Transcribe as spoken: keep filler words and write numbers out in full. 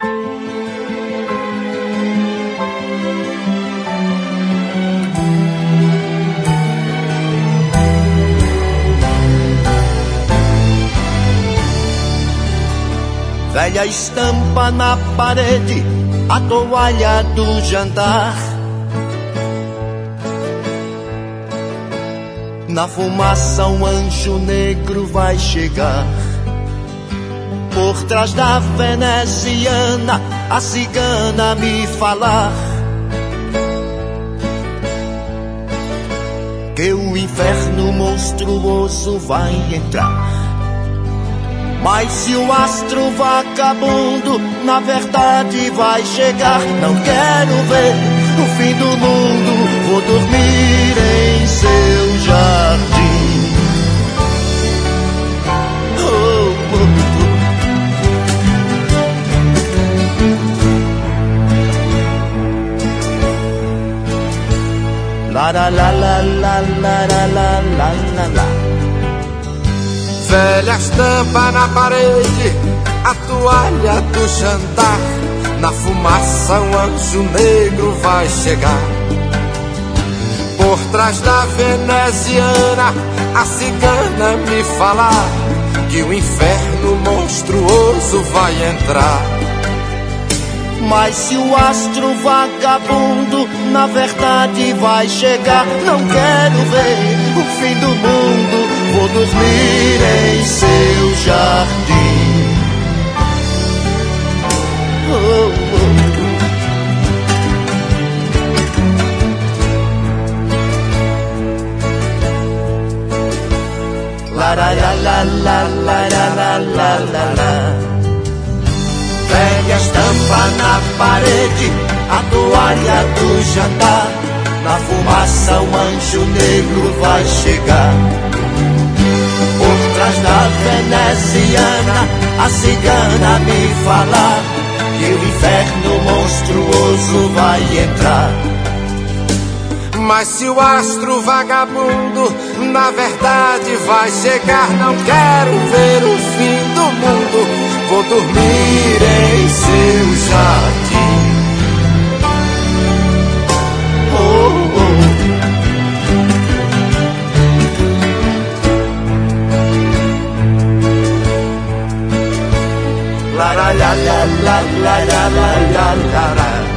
Velha estampa na parede, a toalha do jantar. Na fumaça um anjo negro vai chegar. Por trás da veneziana, a cigana me falar que o inferno monstruoso vai entrar. Mas se o astro vagabundo na verdade vai chegar, não quero ver o fim do mundo, vou dormir em seu jardim. Oh, oh, oh. La la la la la la la la la la. Velha estampa na parede, a toalha do jantar. Na fumaça um anjo negro vai chegar. Por trás da veneziana, a cigana me falar que o inferno monstruoso vai entrar. Mas se o astro vagabundo na verdade vai chegar, não quero ver o fim do mundo, vou dormir em seu jardim. Oh, oh, oh. La la la la la la la la la la. Velha estampa na parede, a toalha do jantar. Na fumaça um anjo negro vai chegar. Por trás da veneziana, a cigana me falar que o inferno monstruoso vai entrar. Mas se o astro vagabundo na verdade vai chegar, não quero ver o fim do mundo, vou dormir em seu jardim. Oh, oh. La la la la la la la la la la.